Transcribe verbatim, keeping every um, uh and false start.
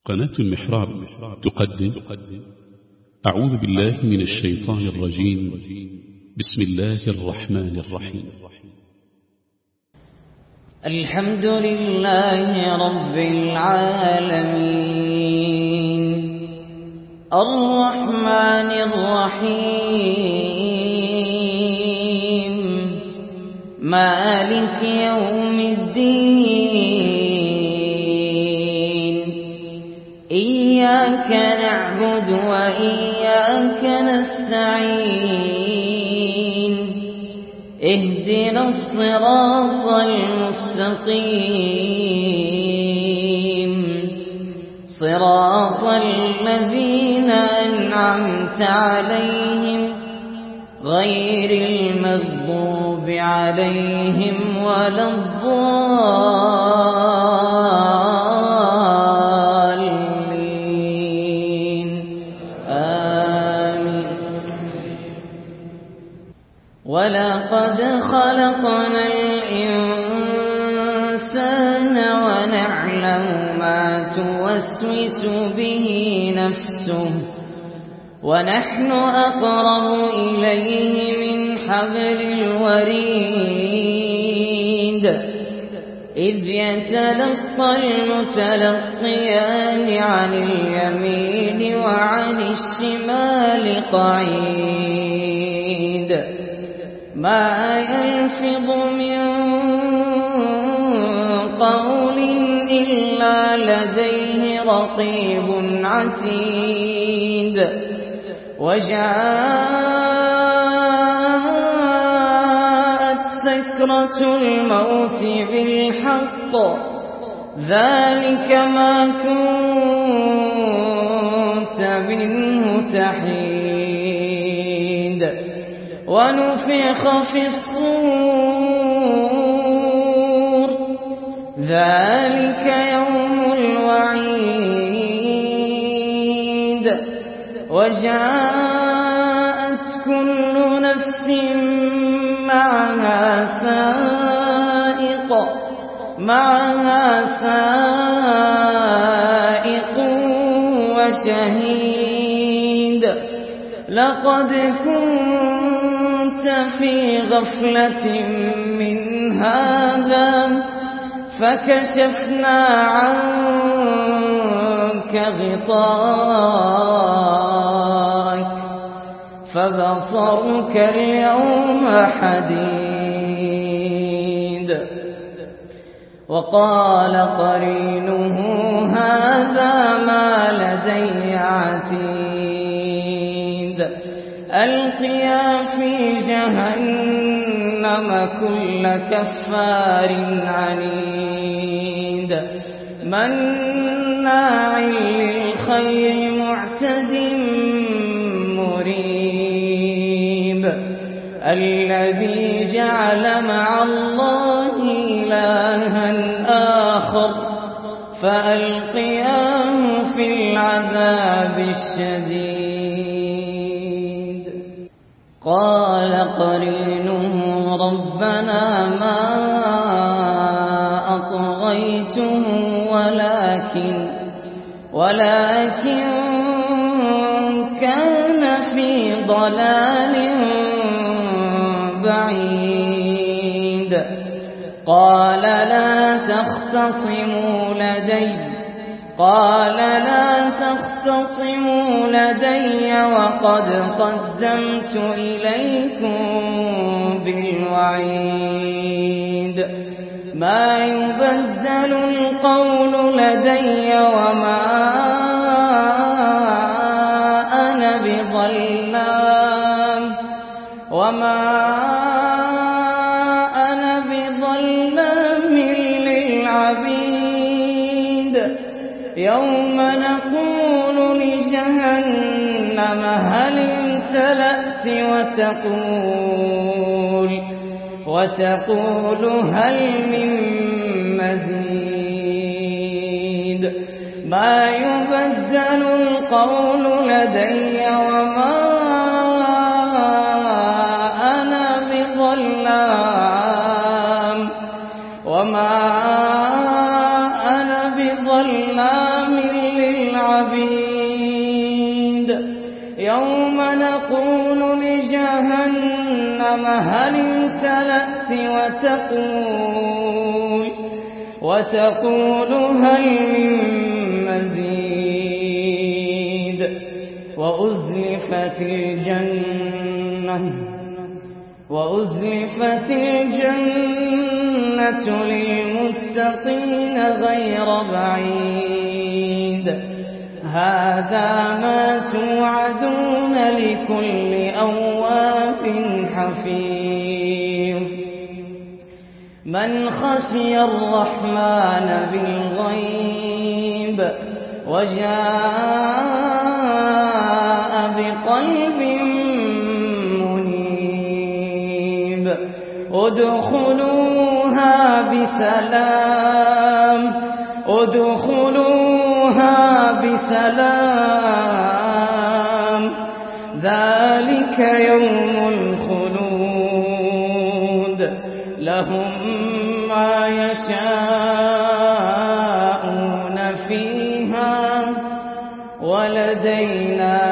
قناة المحراب تقدم أعوذ بالله من الشيطان الرجيم. بسم الله الرحمن الرحيم. الحمد لله رب العالمين الرحمن الرحيم مالك يوم الدين إياك نعبد وإياك نستعين اهدنا الصراط المستقيم صراط الذين أنعمت عليهم غير المغضوب عليهم ولا الضالين آمين. ولقد خلقنا الإنسان ونعلم ما توسوس به نفسه ونحن أقرب إليه من حبل الوريد إذ يتلقى المتلقيان عن اليمين وعن الشمال قعيد ما يلفظ من قول إلا لديه رقيب عتيد وجاءت سكرة الموت بالحق ذلك ما كنت منه تحيد ونفخ في الصور ذلك يوم الوعيد وجاءت كل نفس معها سائق معها سائق وشهيد لقد كنت في غفلة من هذا فكشفنا عنك غطاءك فبصرك اليوم حديد وقال قرينه هذا ما لدي عتيد ألقيا في جهنم كل كفار عنيد مناع للخير معتد مريب الذي جعل مع الله إلها آخر فألقياه في العذاب الشديد قال قرينه ربنا ما أطغيته ولكن ولكن كان في ضلال بعيد قال لا تختصموا لدي قال لا تختصموا لدي وقد قدمت إليكم بالوعيد ما يبدل القول لدي وما أنا بظلام وما أنا بظلام للعبيد يوم نقول لجهنم هل امتلأت وتقول وتقول هل من مزيد ما يبدل القول لدي وما أنا بظلام وما أنا بظلام للعبيد عبيد يوم نقول لجهنم هل امتلأت وتقول وتقول هل من مزيد وأزلفت الجنة وأزلفت الجنة للمتقين غير بعيد هذا ما توعدون لكل أواب حفيظ من خشي الرحمن بالغيب وجاء بقلب منيب ادخلوها بسلام ادخلوها بسلام ذلك يوم الخلود لهم ما يشاءون فيها ولدينا